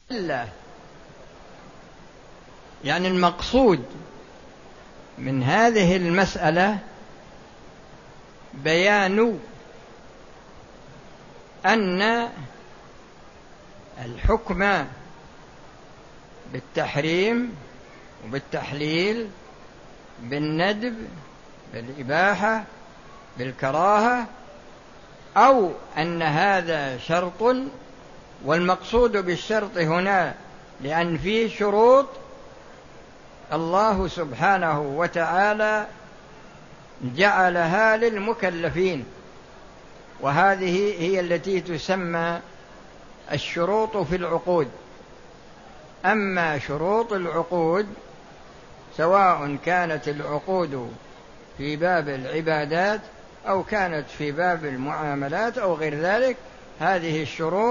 الله. يعني المقصود من هذه المسألة بيان أن الحكم بالتحريم وبالتحليل، بالندب، بالإباحة، بالكراهة، أو أن هذا شرط، والمقصود بالشرط هنا لأن فيه شروط الله سبحانه وتعالى جعلها للمكلفين، وهذه هي التي تسمى الشروط في العقود. أما شروط العقود سواء كانت العقود في باب العبادات أو كانت في باب المعاملات أو غير ذلك، هذه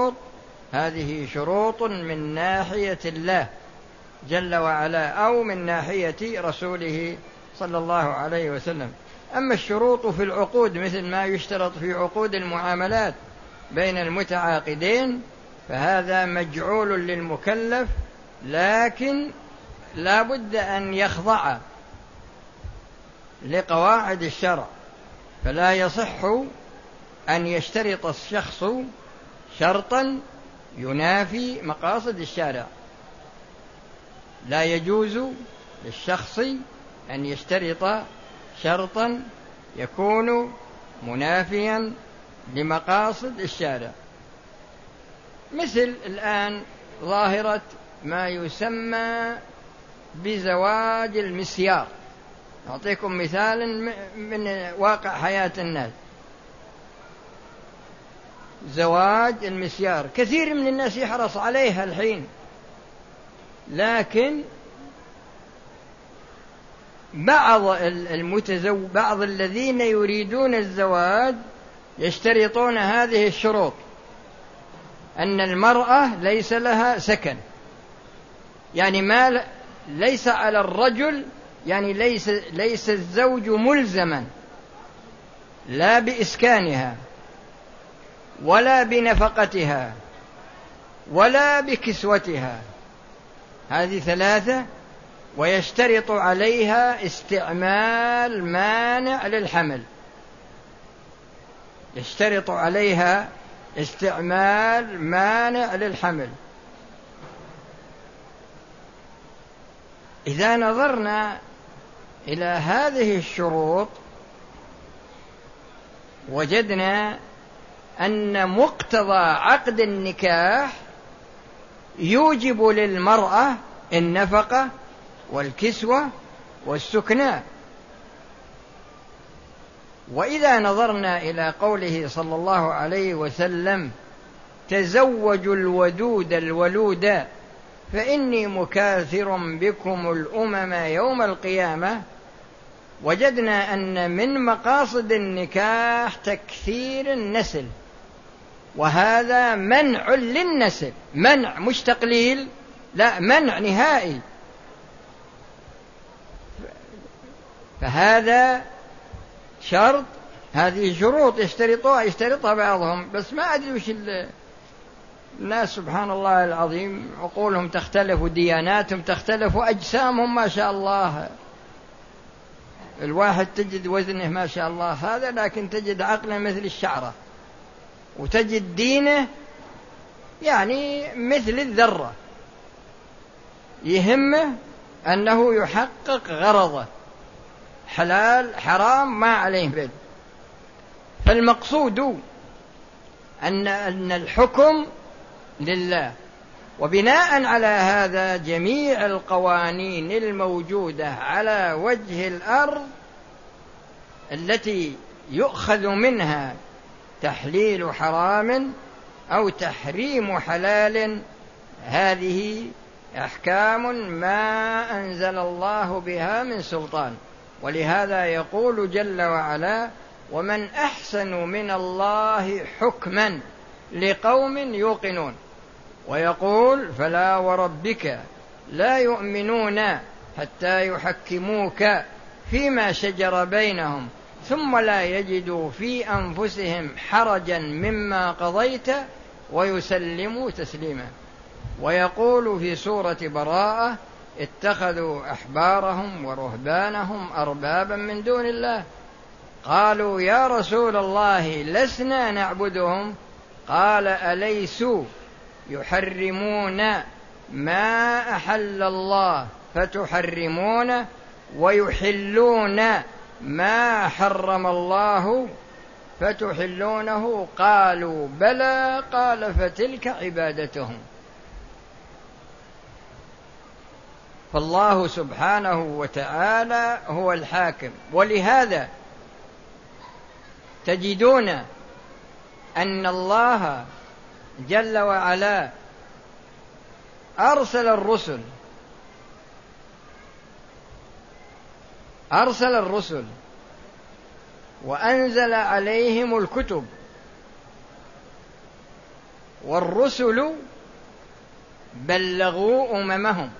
شروط من ناحية الله جل وعلا أو من ناحية رسوله صلى الله عليه وسلم. أما الشروط في العقود مثل ما يشترط في عقود المعاملات بين المتعاقدين فهذا مجعول للمكلف، لكن لا بد أن يخضع لقواعد الشرع، فلا يصح أن يشترط الشخص شرطا ينافي مقاصد الشارع. لا يجوز للشخص أن يشترط شرطا يكون منافيا لمقاصد الشارع، مثل الآن ظاهرة ما يسمى بزواج المسيار. أعطيكم مثال من واقع حياة الناس. زواج المسيار كثير من الناس يحرص عليها الحين، لكن بعض الذين يريدون الزواج يشترطون هذه الشروط: أن المرأة ليس لها سكن، يعني ليس على الرجل، يعني ليس الزوج ملزما لا بإسكانها ولا بنفقتها ولا بكسوتها، هذه ثلاثة. ويشترط عليها استعمال مانع للحمل، يشترط عليها استعمال مانع للحمل. إذا نظرنا إلى هذه الشروط وجدنا أن مقتضى عقد النكاح يوجب للمرأة النفقة والكسوة والسكنى. وإذا نظرنا إلى قوله صلى الله عليه وسلم: تزوجوا الودود الولود فإني مكاثر بكم الأمم يوم القيامة، وجدنا أن من مقاصد النكاح تكثير النسل، وهذا منع للنسل، منع مش تقليل، لا، منع نهائي. فهذا شرط، هذه شروط يشترطها بعضهم، بس ما أدري وش الناس سبحان الله العظيم عقولهم تختلف ودياناتهم تختلف وأجسامهم ما شاء الله. الواحد تجد وزنه ما شاء الله هذا، لكن تجد عقله مثل الشعرة، وتجد دينه يعني مثل الذرة، يهمه أنه يحقق غرضه، حلال حرام ما عليه بد. فالمقصود أن الحكم لله، وبناء على هذا جميع القوانين الموجودة على وجه الأرض التي يؤخذ منها تحليل حرام أو تحريم حلال، هذه أحكام ما أنزل الله بها من سلطان. ولهذا يقول جل وعلا: ومن أحسن من الله حكما لقوم يوقنون. ويقول: فلا وربك لا يؤمنون حتى يحكموك فيما شجر بينهم ثم لا يجدوا في أنفسهم حرجا مما قضيت ويسلموا تسليما. ويقول في سورة براءة: اتخذوا أحبارهم ورهبانهم أربابا من دون الله. قالوا: يا رسول الله لسنا نعبدهم. قال: أليسوا يحرمون ما أحل الله فتحرمونه ويحلون ما حرم الله فتحلونه؟ قالوا: بلى. قال: فتلك عبادتهم. فالله سبحانه وتعالى هو الحاكم، ولهذا تجدون أن الله جل وعلا أرسل الرسل وأنزل عليهم الكتب، والرسل بلغوا أممهم،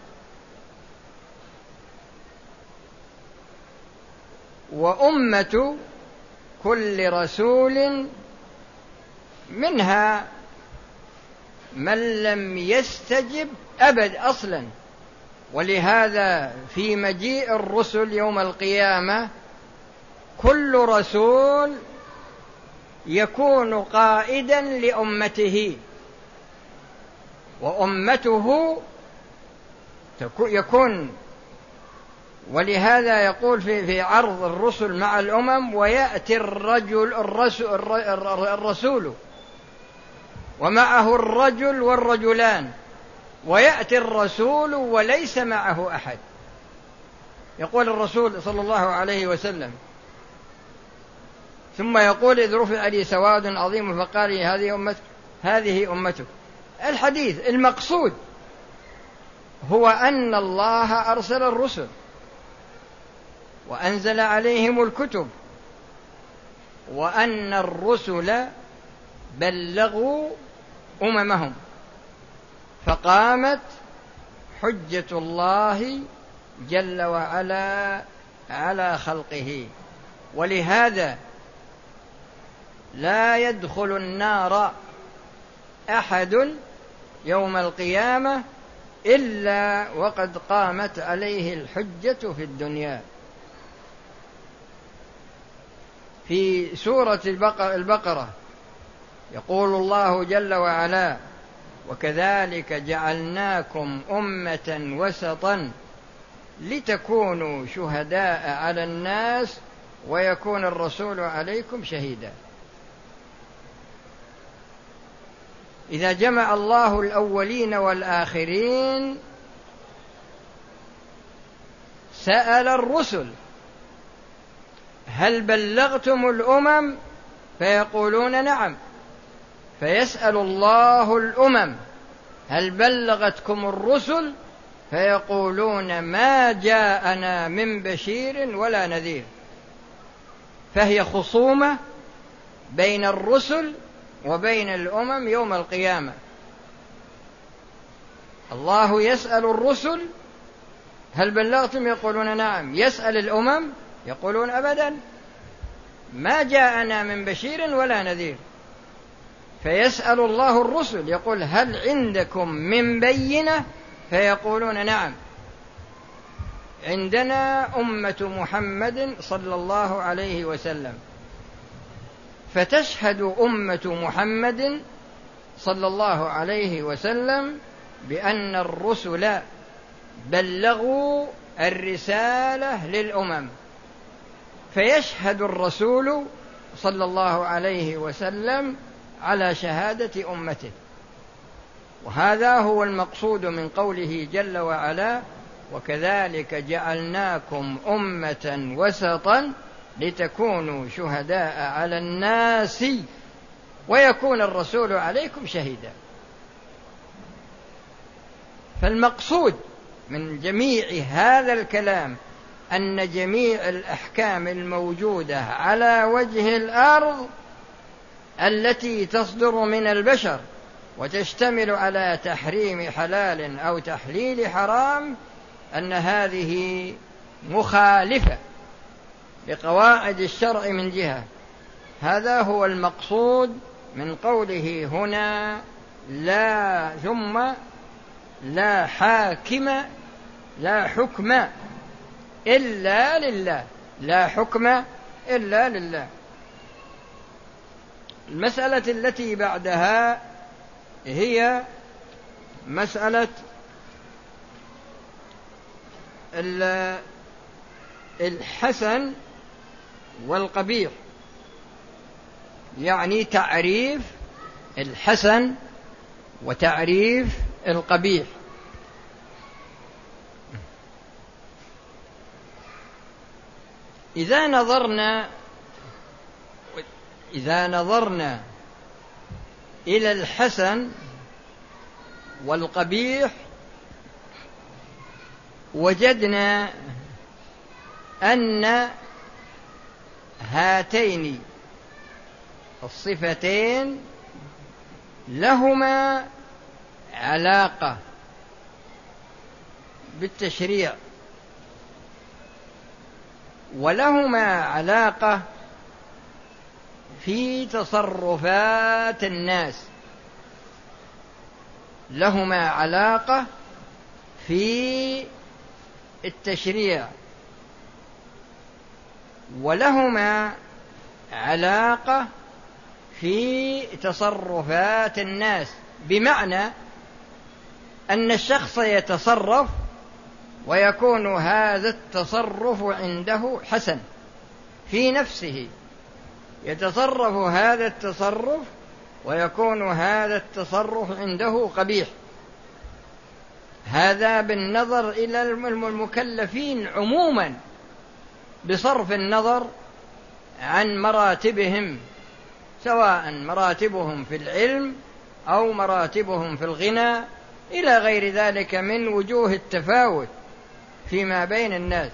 وأمة كل رسول منها من لم يستجب أبد أصلا. ولهذا في مجيء الرسل يوم القيامة كل رسول يكون قائدا لأمته، وأمته يكون. ولهذا يقول في عرض الرسل مع الأمم: ويأتي الرسول ومعه الرجل والرجلان، ويأتي الرسول وليس معه أحد. يقول الرسول صلى الله عليه وسلم: ثم يقول: إذ رفع لي سواد عظيم فقال لي هذه أمتك. الحديث المقصود هو أن الله أرسل الرسل وأنزل عليهم الكتب، وأن الرسل بلغوا أممهم، فقامت حجة الله جل وعلا على خلقه. ولهذا لا يدخل النار أحد يوم القيامة إلا وقد قامت عليه الحجة في الدنيا. في سورة البقرة يقول الله جل وعلا: وكذلك جعلناكم أمة وسطا لتكونوا شهداء على الناس ويكون الرسول عليكم شهيدا. إذا جمع الله الأولين والآخرين سأل الرسل: هل بلغتم الأمم؟ فيقولون: نعم. فيسأل الله الأمم: هل بلغتكم الرسل؟ فيقولون: ما جاءنا من بشير ولا نذير. فهي خصومة بين الرسل وبين الأمم يوم القيامة. الله يسأل الرسل: هل بلغتم؟ يقولون: نعم. يسأل الأمم يقولون: أبدا، ما جاءنا من بشير ولا نذير. فيسأل الله الرسل يقول: هل عندكم من بينة؟ فيقولون: نعم، عندنا أمة محمد صلى الله عليه وسلم. فتشهد أمة محمد صلى الله عليه وسلم بأن الرسل بلغوا الرسالة للأمم، فيشهد الرسول صلى الله عليه وسلم على شهادة أمته. وهذا هو المقصود من قوله جل وعلا: وكذلك جعلناكم أمة وسطا لتكونوا شهداء على الناس ويكون الرسول عليكم شهيدا. فالمقصود من جميع هذا الكلام أن جميع الأحكام الموجودة على وجه الأرض التي تصدر من البشر وتشتمل على تحريم حلال أو تحليل حرام، أن هذه مخالفة لقواعد الشرع من جهة. هذا هو المقصود من قوله هنا: لا ثم لا حاكم، لا حكم إلا لله، لا حكم إلا لله. المسألة التي بعدها هي مسألة الحسن والقبيح، يعني تعريف الحسن وتعريف القبيح. إذا نظرنا إلى الحسن والقبيح وجدنا أن هاتين الصفتين لهما علاقة بالتشريع، ولهما علاقة في تصرفات الناس، لهما علاقة في التشريع، ولهما علاقة في تصرفات الناس، بمعنى أن الشخص يتصرف ويكون هذا التصرف عنده حسن في نفسه، يتصرف هذا التصرف ويكون هذا التصرف عنده قبيح. هذا بالنظر إلى المكلفين عموما، بصرف النظر عن مراتبهم، سواء مراتبهم في العلم أو مراتبهم في الغنى إلى غير ذلك من وجوه التفاوت فيما بين الناس.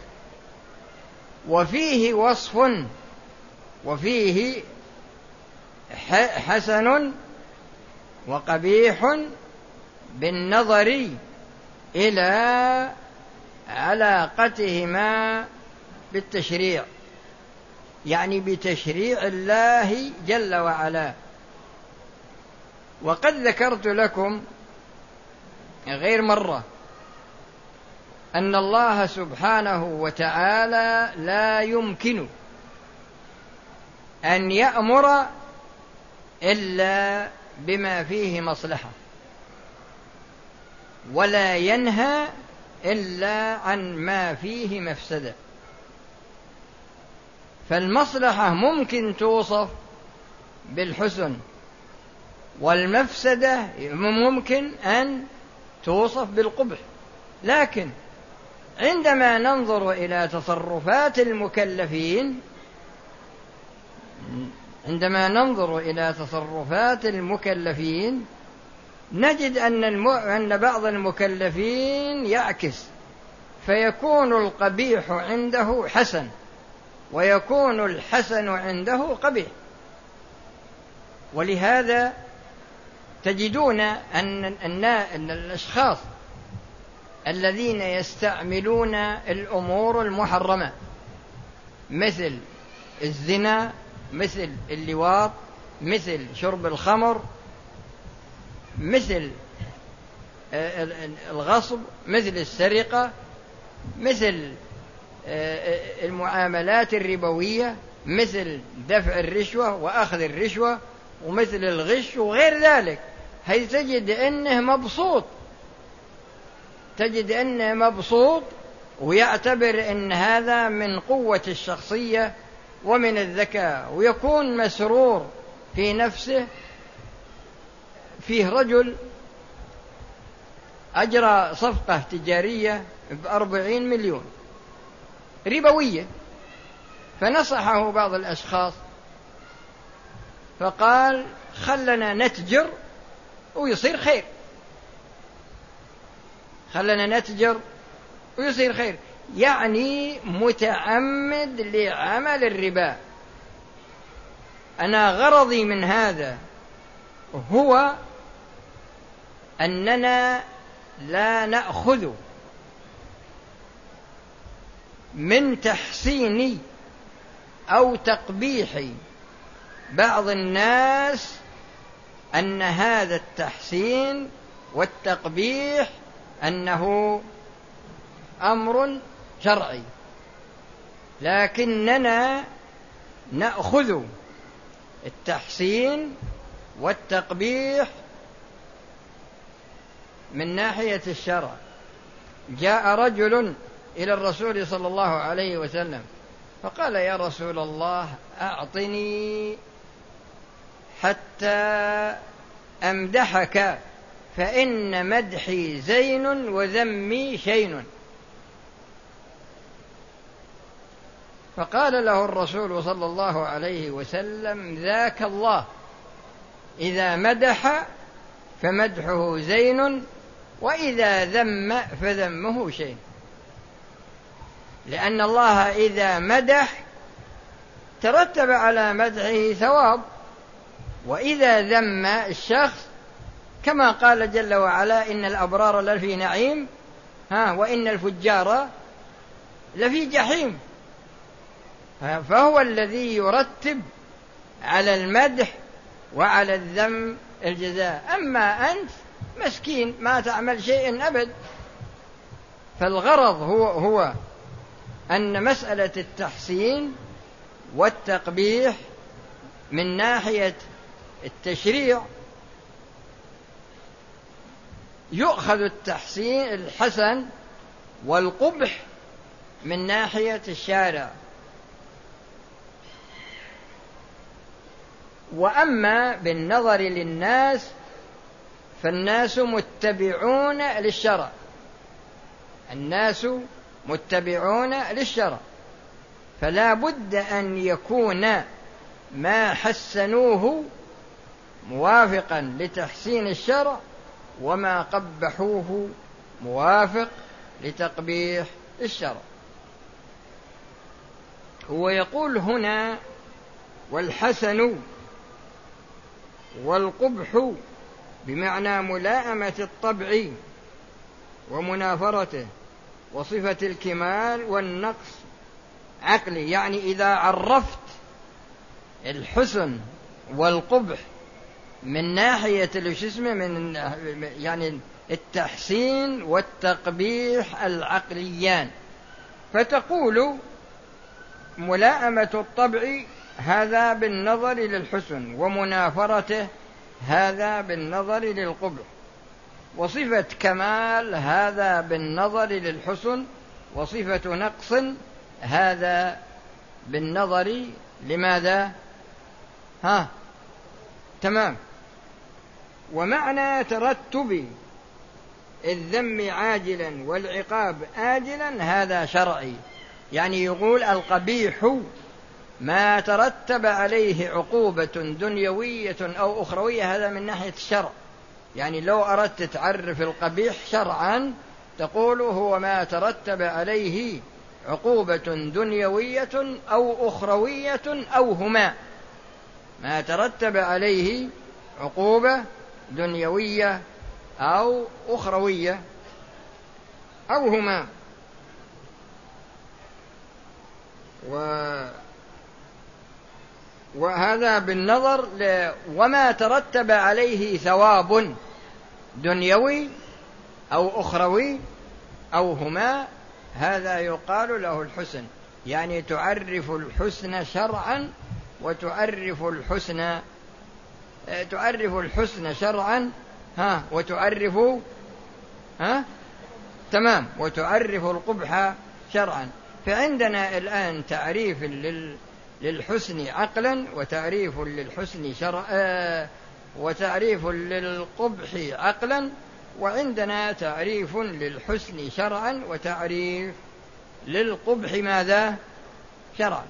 وفيه وصف، وفيه حسن وقبيح بالنظر إلى علاقتهما بالتشريع، يعني بتشريع الله جل وعلا. وقد ذكرت لكم غير مرة أن الله سبحانه وتعالى لا يمكن أن يأمر إلا بما فيه مصلحة، ولا ينهى إلا عن ما فيه مفسدة. فالمصلحة ممكن توصف بالحسن، والمفسدة ممكن أن توصف بالقبح. لكن عندما ننظر إلى تصرفات المكلفين، نجد أن بعض المكلفين يعكس، فيكون القبيح عنده حسن ويكون الحسن عنده قبيح. ولهذا تجدون أن الأشخاص الذين يستعملون الأمور المحرمة مثل الزنا، مثل اللواط، مثل شرب الخمر، مثل الغصب، مثل السرقة، مثل المعاملات الربوية، مثل دفع الرشوة وأخذ الرشوة، ومثل الغش وغير ذلك، هي تجد أنه مبسوط ويعتبر أن هذا من قوة الشخصية ومن الذكاء، ويكون مسرور في نفسه. فيه رجل أجرى صفقة تجارية ب40 مليون ربوية، فنصحه بعض الأشخاص فقال: خلنا نتجر ويصير خير، خلنا نتجر ويصير خير، يعني متعمد لعمل الربا. أنا غرضي من هذا هو أننا لا نأخذ من تحسين أو تقبيح بعض الناس أن هذا التحسين والتقبيح أنه أمر شرعي، لكننا نأخذ التحسين والتقبيح من ناحية الشرع. جاء رجل إلى الرسول صلى الله عليه وسلم فقال: يا رسول الله، أعطني حتى أمدحك، فإن مدحي زين وذمي شين. فقال له الرسول صلى الله عليه وسلم: ذاك الله، إذا مدح فمدحه زين، وإذا ذم فذمه شين. لأن الله إذا مدح ترتب على مدحه ثواب، وإذا ذم الشخص كما قال جل وعلا: إن الأبرار لفي نعيم وإن الفجار لفي جحيم. فهو الذي يرتب على المدح وعلى الذم الجزاء. أما أنت مسكين ما تعمل شيء أبد. فالغرض هو أن مسألة التحسين والتقبيح من ناحية التشريع يؤخذ التحسين الحسن والقبح من ناحية الشارع. وأما بالنظر للناس فالناس متبعون للشرع، الناس متبعون للشرع، فلا بد أن يكون ما حسنوه موافقا لتحسين الشرع، وما قبحوه موافق لتقبيح الشرع. هو يقول هنا: والحسن والقبح بمعنى ملائمة الطبع ومنافرته وصفة الكمال والنقص عقلي. يعني إذا عرفت الحسن والقبح من ناحية من يعني التحسين والتقبيح العقليان، فتقول ملائمة الطبع هذا بالنظر للحسن، ومنافرته هذا بالنظر للقبح، وصفة كمال هذا بالنظر للحسن، وصفة نقص هذا بالنظر لماذا؟ تمام. ومعنى ترتب الذم عاجلا والعقاب آجلا هذا شرعي. يعني يقول القبيح ما ترتب عليه عقوبة دنيوية أو أخروية، هذا من ناحية الشرع. يعني لو أردت تعرف القبيح شرعا تقول هو ما ترتب عليه عقوبة دنيوية أو أخروية أو هما، ما ترتب عليه عقوبة دنيوية أو أخروية أو هما. وهذا بالنظر وما ترتب عليه ثواب دنيوي أو أخروي أو هما، هذا يقال له الحسن. يعني تعرف الحسن شرعا وتعرف الحسن شرعا وتعرف تمام، وتعرف القبح شرعا. فعندنا الآن تعريف للحسن عقلا، وتعريف للحسن وتعريف للقبح عقلا، وعندنا تعريف للحسن شرعا وتعريف للقبح ماذا؟ شرعا.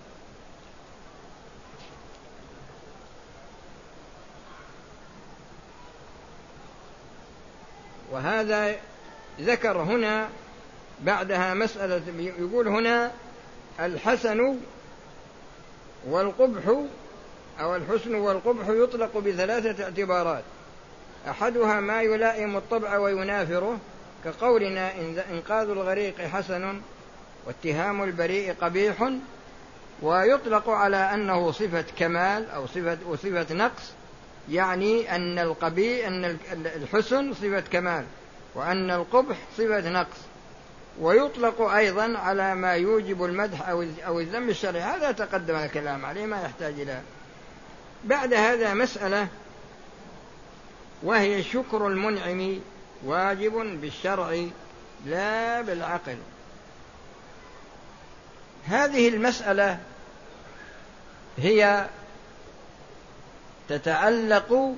وهذا ذكر هنا بعدها مسألة، يقول هنا الحسن والقبح أو الحسن والقبح يطلق بثلاثة اعتبارات: أحدها ما يلائم الطبع وينافره، كقولنا إنقاذ الغريق حسن واتهام البريء قبيح. ويطلق على أنه صفة كمال أو صفة نقص، يعني أن الحسن صفة كمال وأن القبح صفة نقص، ويطلق أيضا على ما يوجب المدح أو الذم الشرعي. هذا تقدم الكلام عليه، ما يحتاج إلى. بعد هذا مسألة، وهي شكر المنعم واجب بالشرع لا بالعقل. هذه المسألة هي تتعلق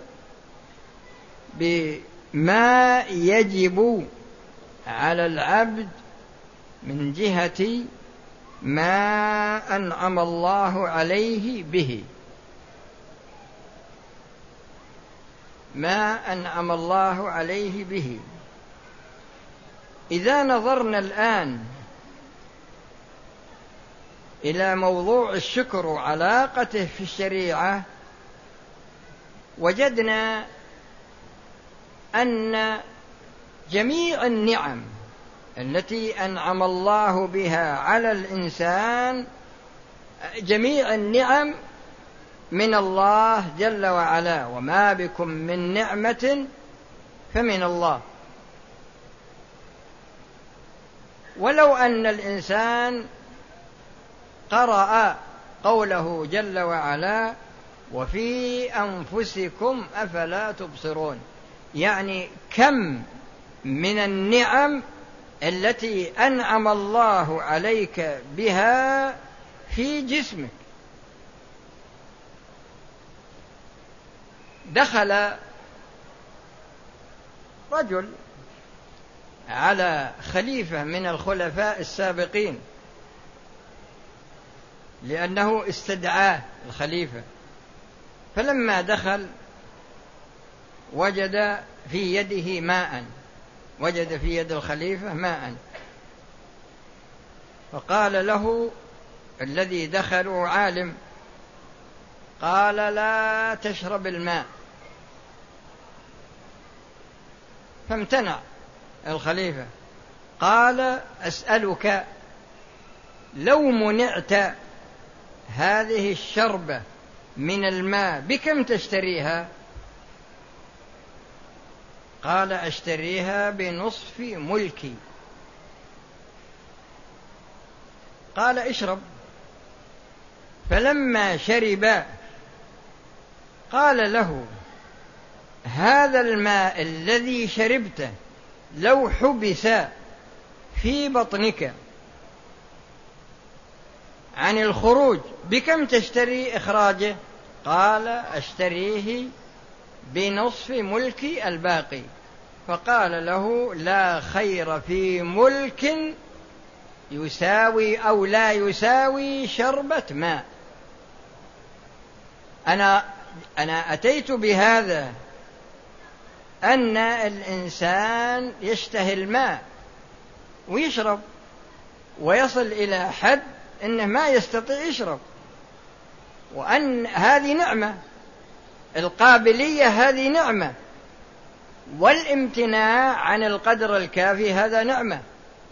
بما يجب على العبد من جهة ما أنعم الله عليه به، ما أنعم الله عليه به. إذا نظرنا الآن إلى موضوع الشكر وعلاقته في الشريعة، وجدنا أن جميع النعم التي أنعم الله بها على الإنسان، جميع النعم من الله جل وعلا، وما بكم من نعمة فمن الله. ولو أن الإنسان قرأ قوله جل وعلا وفي أنفسكم أفلا تبصرون، يعني كم من النعم التي أنعم الله عليك بها في جسمك. دخل رجل على خليفة من الخلفاء السابقين لأنه استدعاه الخليفة، فلما دخل وجد في يده ماء، وجد في يد الخليفة ماء، فقال له الذي دخلوا عالم، قال لا تشرب الماء، فامتنع الخليفة. قال أسألك لو منعت هذه الشربة من الماء بكم تشتريها؟ قال أشتريها بنصف ملكي. قال اشرب. فلما شرب قال له هذا الماء الذي شربته لو حبس في بطنك عن الخروج بكم تشتري إخراجه؟ قال أشتريه بنصف ملكي الباقي. فقال له لا خير في ملك يساوي أو لا يساوي شربة ماء. أنا أتيت بهذا أن الإنسان يشتهي الماء ويشرب ويصل إلى حد أنه ما يستطيع يشرب، وأن هذه نعمة، القابلية هذه نعمة، والامتناع عن القدر الكافي هذا نعمة.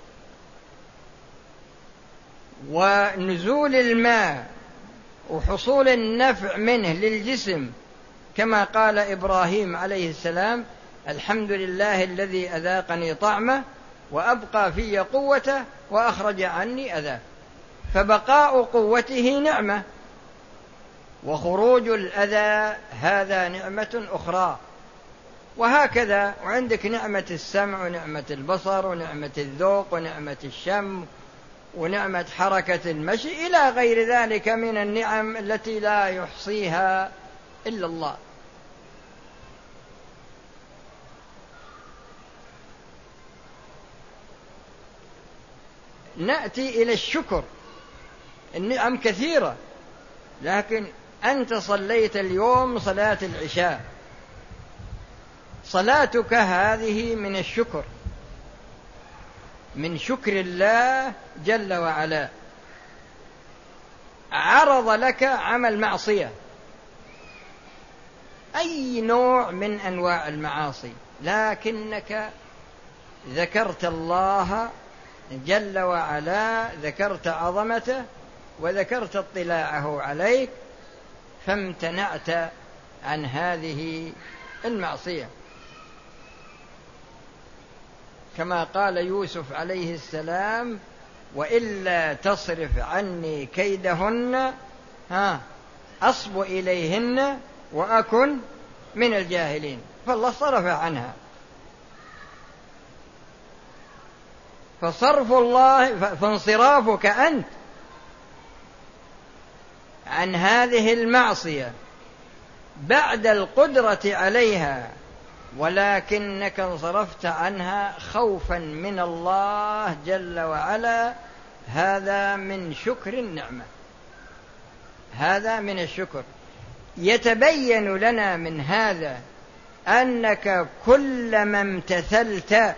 ونزول الماء وحصول النفع منه للجسم كما قال إبراهيم عليه السلام الحمد لله الذي أذاقني طعمه وأبقى في قوته وأخرج عني أذاه. فبقاء قوته نعمة، وخروج الأذى هذا نعمة أخرى. وهكذا، وعندك نعمة السمع ونعمة البصر ونعمة الذوق ونعمة الشم ونعمة حركة المشي إلى غير ذلك من النعم التي لا يحصيها إلا الله. نأتي إلى الشكر. النعم كثيرة، لكن أنت صليت اليوم صلاة العشاء، صلاتك هذه من الشكر، من شكر الله جل وعلا. عرض لك عمل معصية، أي نوع من أنواع المعاصي، لكنك ذكرت الله جل وعلا، ذكرت عظمته وذكرت اطلاعه عليك، فامتنعت عن هذه المعصية. كما قال يوسف عليه السلام: وإلا تصرف عني كيدهن أصب إليهن وأكن من الجاهلين. فالله صرف عنها. فصرف الله، فانصرافك أنت عن هذه المعصية بعد القدرة عليها، ولكنك انصرفت عنها خوفا من الله جل وعلا، هذا من شكر النعمة، هذا من الشكر. يتبين لنا من هذا أنك كلما امتثلت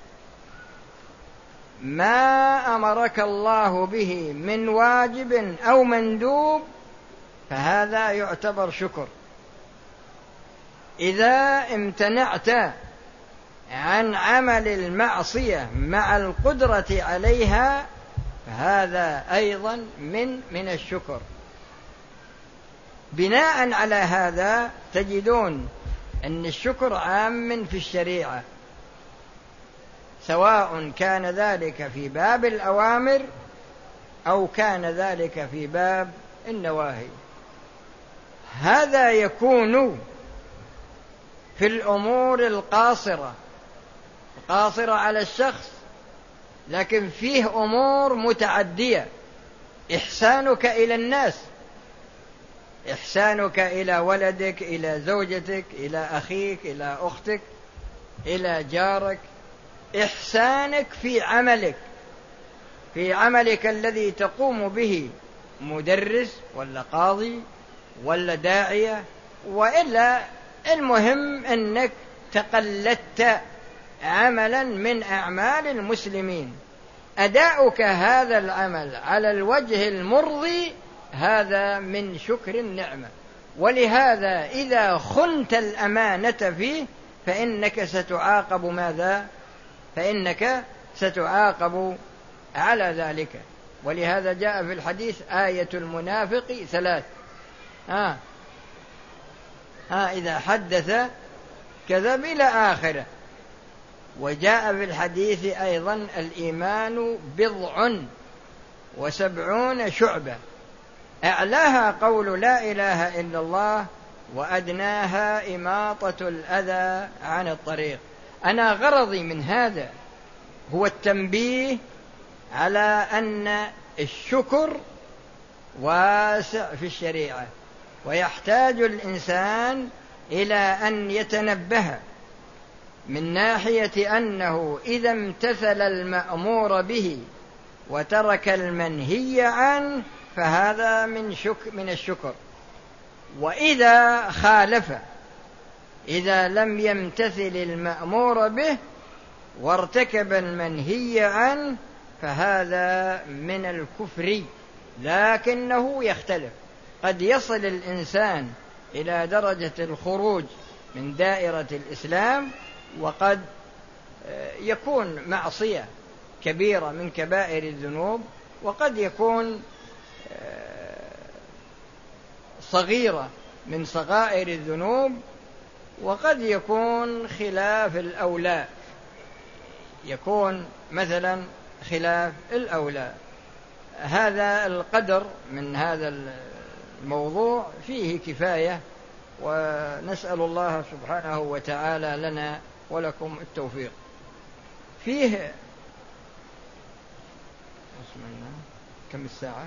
ما أمرك الله به من واجب أو مندوب فهذا يعتبر شكر. إذا امتنعت عن عمل المعصية مع القدرة عليها فهذا أيضا من الشكر. بناء على هذا تجدون أن الشكر عام في الشريعة، سواء كان ذلك في باب الأوامر أو كان ذلك في باب النواهي. هذا يكون في الأمور القاصرة على الشخص، لكن فيه أمور متعدية. إحسانك إلى الناس، إحسانك إلى ولدك، إلى زوجتك، إلى أخيك، إلى أختك، إلى جارك، إحسانك في عملك الذي تقوم به، مدرس ولا قاضي ولا داعية وإلا، المهم أنك تقلدت عملا من أعمال المسلمين، أداؤك هذا العمل على الوجه المرضي هذا من شكر النعمة. ولهذا إذا خنت الأمانة فيه فإنك ستعاقب ماذا؟ فإنك ستعاقب على ذلك. ولهذا جاء في الحديث: آية المنافق 3: إذا حدث كذب إلى آخره. وجاء في الحديث أيضا: الإيمان 70 شعبة، أعلاها قول لا إله إلا الله، وأدناها إماطة الأذى عن الطريق. أنا غرضي من هذا هو التنبيه على أن الشكر واسع في الشريعة، ويحتاج الإنسان إلى أن يتنبه من ناحية أنه إذا امتثل المأمور به وترك المنهي عنه فهذا من الشكر. وإذا خالف، إذا لم يمتثل المأمور به وارتكب المنهي عنه فهذا من الكفر، لكنه يختلف. قد يصل الإنسان إلى درجة الخروج من دائرة الإسلام، وقد يكون معصية كبيرة من كبائر الذنوب، وقد يكون صغيرة من صغائر الذنوب، وقد يكون خلاف الأولى، يكون مثلا خلاف الأولى. هذا القدر من هذا الموضوع فيه كفاية، ونسأل الله سبحانه وتعالى لنا ولكم التوفيق. فيه كم الساعة؟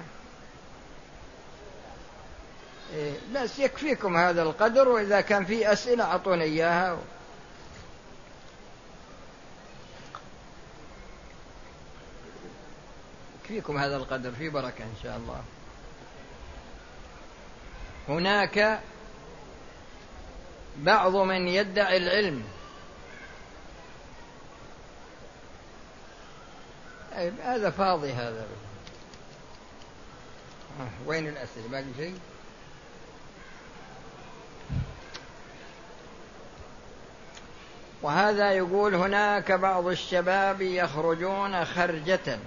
لا، يكفيكم هذا القدر، وإذا كان في أسئلة أعطوني إياها. يكفيكم هذا القدر، في بركة إن شاء الله. هناك بعض من يدعي العلم، هذا فاضي هذا. وين الأسئلة؟ باقي شيء؟ وهذا يقول: هناك بعض الشباب يخرجون خرجة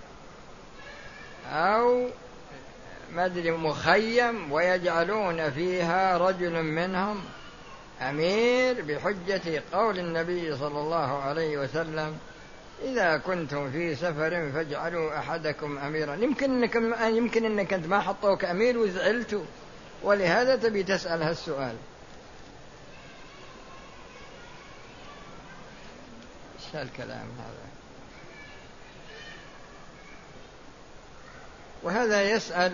أو مخيم ويجعلون فيها رجل منهم أمير بحجة قول النبي صلى الله عليه وسلم: إذا كنتم في سفر فاجعلوا أحدكم أميرا. يمكن أنك أنت ما حطوك أمير وزعلت، ولهذا تبي تسأل هالسؤال. إيش هالكلام هذا؟ وهذا يسأل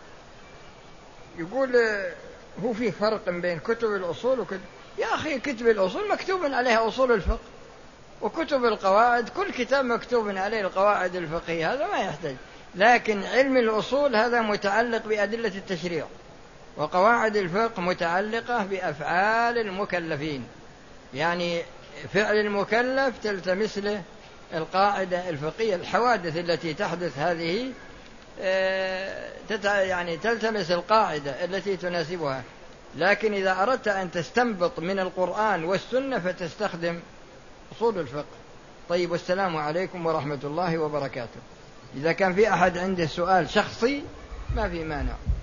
يقول هو في فرق بين كتب الأصول وكتب. يا أخي كتب الأصول مكتوب عليها أصول الفقه، وكتب القواعد كل كتاب مكتوب عليه القواعد الفقهية، هذا ما يحتاج. لكن علم الأصول هذا متعلق بأدلة التشريع، وقواعد الفقه متعلقة بأفعال المكلفين، يعني فعل المكلف تلتمس له القاعدة الفقهية. الحوادث التي تحدث هذه يعني تلتمس القاعدة التي تناسبها. لكن إذا أردت أن تستنبط من القرآن والسنة فتستخدم أصول الفقه. طيب، والسلام عليكم ورحمة الله وبركاته. إذا كان في أحد عنده سؤال شخصي ما في مانع.